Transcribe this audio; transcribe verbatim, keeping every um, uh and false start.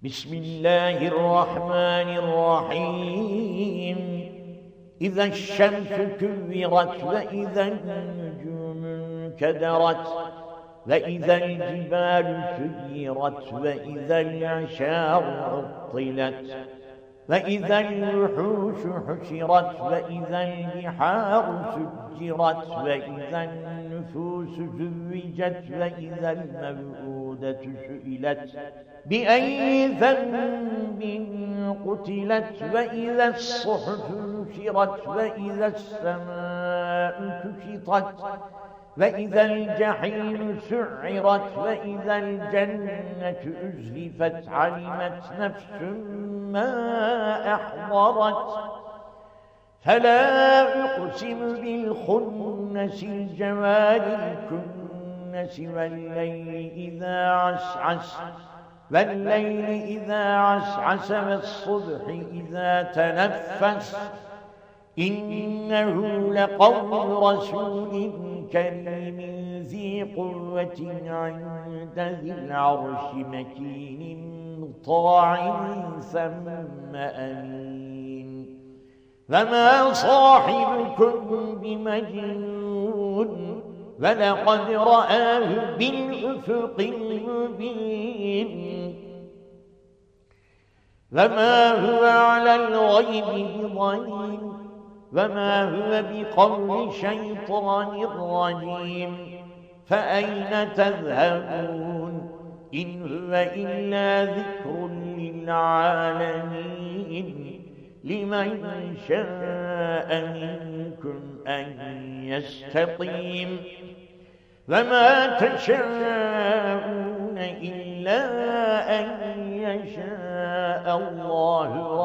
بسم الله الرحمن الرحيم إذا الشمس كورت وإذا النجوم انكدرت وإذا الجبال سيرت وإذا العشار عطلت وإذا الوحوش حشرت وإذا البحار سجرت وإذا النفوس زوجت وإذا الموءودة سئلت بأي ذنب قتلت وإذا الصحف نشرت وإذا السماء كشطت وإذا الجحيم سعرت وإذا الجنة أزلفت علمت نفس ما أحضرت فلا أقسم بالخنس الجوار الكنس والليل إذا عسعس والليل إذا عسعس والصبح إذا تنفس إنه لقول رسول كريم ذي قوة عند ذي العرش مكين مطاع ثم أمين فما صاحبكم بمجنون ولقد رآه بالأفق المبين وما هو على الغيب بضنين وما هو بقول شيطان رجيم فأين تذهبون إن هو إلا ذكر للعالمين لمن شاء منكم أن يستقيم وما تشاءون إلا أن يشاء الله